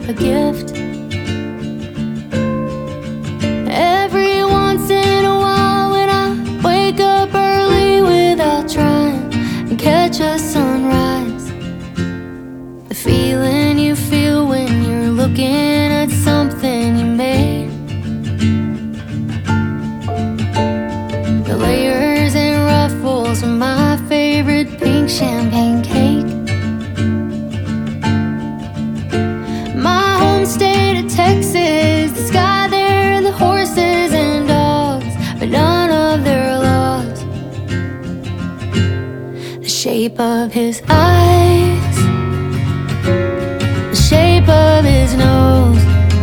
a gift. Every once in a while when I wake up early without trying and catch a sunrise, the feeling you feel when you're looking at something you made, the layers and ruffles of my favorite pink champagne cake, my home state of Texas, the sky there, the horses and dogs, but none of their laws, the shape of his eyes, the shape of his nose,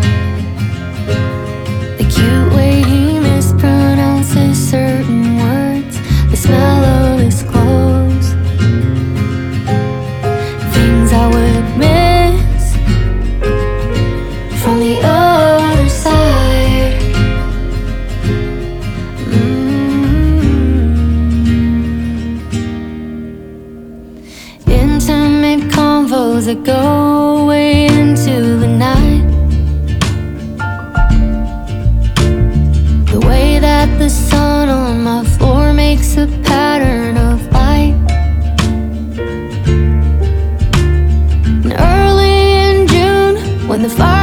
the cute way he mispronounces certain words, the smell of his clothes, things I would miss from the other side. Intimate convos that go way into the night, the way that the sun on my floor makes a pattern of light, and early in June when the fire